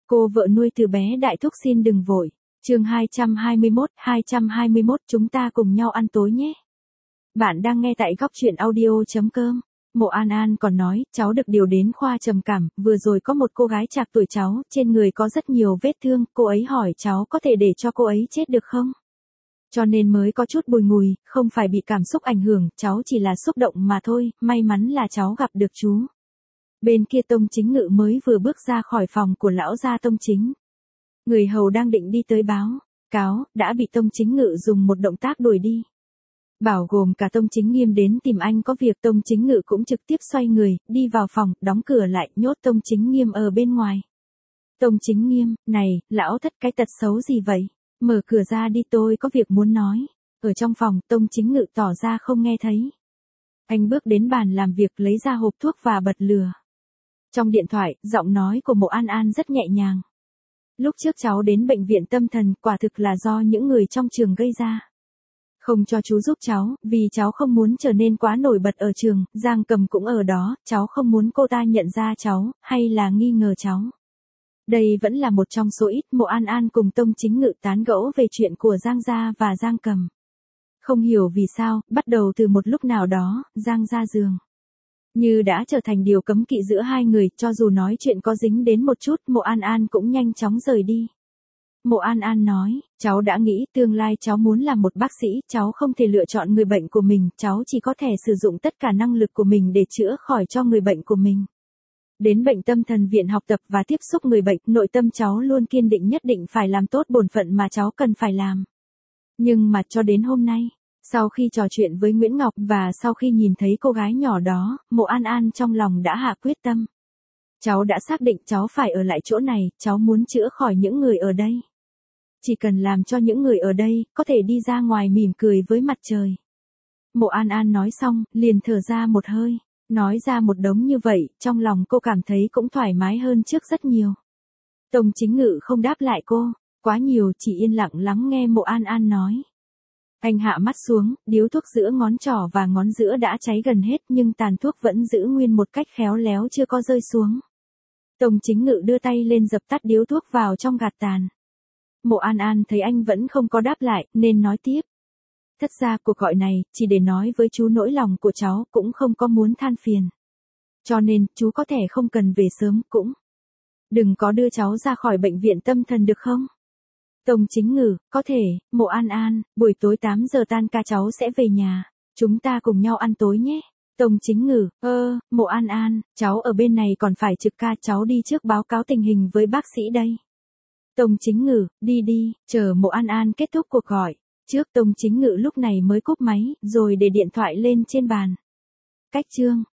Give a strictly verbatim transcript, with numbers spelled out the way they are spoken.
Cô vợ nuôi từ bé đại thúc xin đừng vội. Chương hai trăm hai mươi mốt, hai trăm hai mươi mốt chúng ta cùng nhau ăn tối nhé. Bạn đang nghe tại góc truyện audio.com. Mộ An An còn nói, cháu được điều đến khoa trầm cảm, vừa rồi có một cô gái trạc tuổi cháu, trên người có rất nhiều vết thương, cô ấy hỏi cháu có thể để cho cô ấy chết được không? Cho nên mới có chút bùi ngùi, không phải bị cảm xúc ảnh hưởng, cháu chỉ là xúc động mà thôi, may mắn là cháu gặp được chú. Bên kia Tông Chính Ngự mới vừa bước ra khỏi phòng của lão gia Tông Chính. Người hầu đang định đi tới báo, cáo, đã bị Tông Chính Ngự dùng một động tác đuổi đi. Bảo gồm cả Tông Chính Nghiêm đến tìm anh có việc, Tông Chính Ngự cũng trực tiếp xoay người, đi vào phòng, đóng cửa lại, nhốt Tông Chính Nghiêm ở bên ngoài. Tông Chính Nghiêm, này, lão thất cái tật xấu gì vậy? Mở cửa ra đi, tôi có việc muốn nói. Ở trong phòng, Tông Chính Ngự tỏ ra không nghe thấy. Anh bước đến bàn làm việc, lấy ra hộp thuốc và bật lửa. Trong điện thoại, giọng nói của Mộ An An rất nhẹ nhàng. Lúc trước cháu đến bệnh viện tâm thần, quả thực là do những người trong trường gây ra. Không cho chú giúp cháu, vì cháu không muốn trở nên quá nổi bật ở trường, Giang Cầm cũng ở đó, cháu không muốn cô ta nhận ra cháu, hay là nghi ngờ cháu. Đây vẫn là một trong số ít. Mộ An An cùng Tông Chính Ngự tán gẫu về chuyện của Giang Gia và Giang Cầm. Không hiểu vì sao, bắt đầu từ một lúc nào đó, Giang Gia giường như đã trở thành điều cấm kỵ giữa hai người, cho dù nói chuyện có dính đến một chút, Mộ An An cũng nhanh chóng rời đi. Mộ An An nói, cháu đã nghĩ tương lai cháu muốn làm một bác sĩ, cháu không thể lựa chọn người bệnh của mình, cháu chỉ có thể sử dụng tất cả năng lực của mình để chữa khỏi cho người bệnh của mình. Đến bệnh tâm thần viện học tập và tiếp xúc người bệnh, nội tâm cháu luôn kiên định nhất định phải làm tốt bổn phận mà cháu cần phải làm. Nhưng mà cho đến hôm nay, sau khi trò chuyện với Nguyễn Ngọc và sau khi nhìn thấy cô gái nhỏ đó, Mộ An An trong lòng đã hạ quyết tâm. Cháu đã xác định cháu phải ở lại chỗ này, cháu muốn chữa khỏi những người ở đây. Chỉ cần làm cho những người ở đây có thể đi ra ngoài mỉm cười với mặt trời. Mộ An An nói xong, liền thở ra một hơi. Nói ra một đống như vậy, trong lòng cô cảm thấy cũng thoải mái hơn trước rất nhiều. Tông Chính Ngự không đáp lại cô, quá nhiều, chỉ yên lặng lắng nghe Mộ An An nói. Anh hạ mắt xuống, điếu thuốc giữa ngón trỏ và ngón giữa đã cháy gần hết nhưng tàn thuốc vẫn giữ nguyên một cách khéo léo chưa có rơi xuống. Tông Chính Ngự đưa tay lên dập tắt điếu thuốc vào trong gạt tàn. Mộ An An thấy anh vẫn không có đáp lại, nên nói tiếp. Thật ra cuộc gọi này, chỉ để nói với chú nỗi lòng của cháu, cũng không có muốn than phiền. Cho nên, chú có thể không cần về sớm, cũng đừng có đưa cháu ra khỏi bệnh viện tâm thần được không? Tông Chính Ngự, có thể. Mộ An An, buổi tối tám giờ tan ca cháu sẽ về nhà. Chúng ta cùng nhau ăn tối nhé. Tông Chính Ngự, ơ, Mộ An An, cháu ở bên này còn phải trực ca, cháu đi trước báo cáo tình hình với bác sĩ đây. Tông Chính Ngự, đi đi, chờ Mộ An An kết thúc cuộc gọi. Trước Tông Chính Ngự lúc này mới cúp máy, rồi để điện thoại lên trên bàn. Cách chương.